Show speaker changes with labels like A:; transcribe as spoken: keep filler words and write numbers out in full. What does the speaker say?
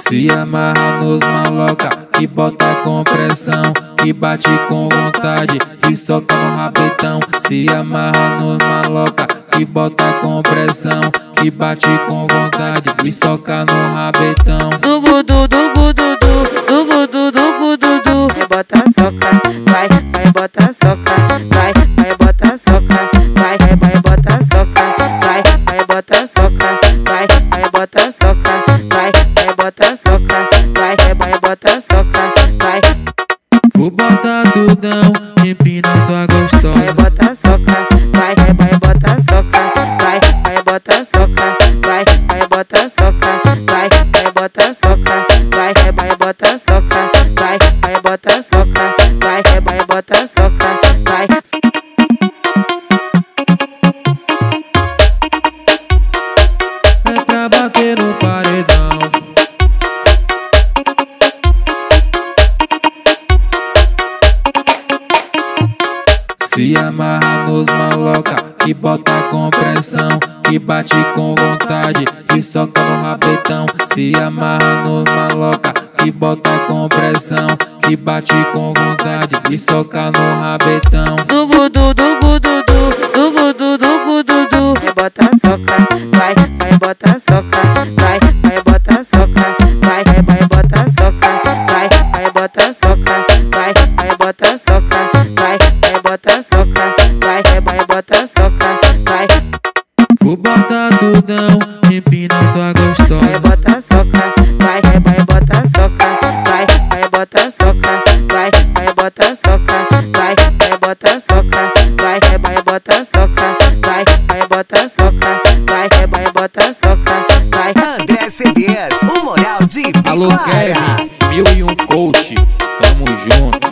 A: Se amarra nos maloca, que bota com pressão, que bate com vontade e soca no rabetão. Se amarra nos maloca, que bota com pressão, que bate com vontade e soca no rabetão.
B: Dugu du dugu du du, dugu du dugu du du. Vai bota soca, vai, vai bota soca, vai, vai bota soca, vai, vai bota soca, vai, vai bota soca, vai, vai bota soca, vai, vai bota soca, vai, vai bota soca, vai.
A: Vou botar tudão, empina sua gostosa.
B: Vai bota soca, vai, vai bota soca, vai, vai bota soca, vai, vai bota soca, vai, vai bota soca, vai, vai bota soca, vai, vai bota soca, vai, vai bota soca, vai.
A: É pra bater no paredão. Se amarra nos maloca, que bota com pressão, que bate com vontade e soca no rabetão. Se amarra nos maloca, que bota com pressão, que bate com vontade e soca no rabetão.
B: Dugu du dugu du du, dugu du dugu du du. Vai bota soca, vai, vai bota soca, vai, vai bota soca, vai, vai bota soca, vai, vai bota soca, vai, vai bota soca, vai, vai bota soca, vai, vai bota soca, vai.
A: Vou botar tudão, empina sua
B: Vai
A: gostosa.
B: bota soca, vai, vai bota soca, vai, vai bota soca, vai, vai bota soca, vai, vai bota soca, vai, vai bota soca, vai, vai bota soca, vai, vai bota soca, vai.
C: André C Ds, o moral de
A: Alô,
C: Piquara.
A: Kevin, mil e um coach, tamo junto.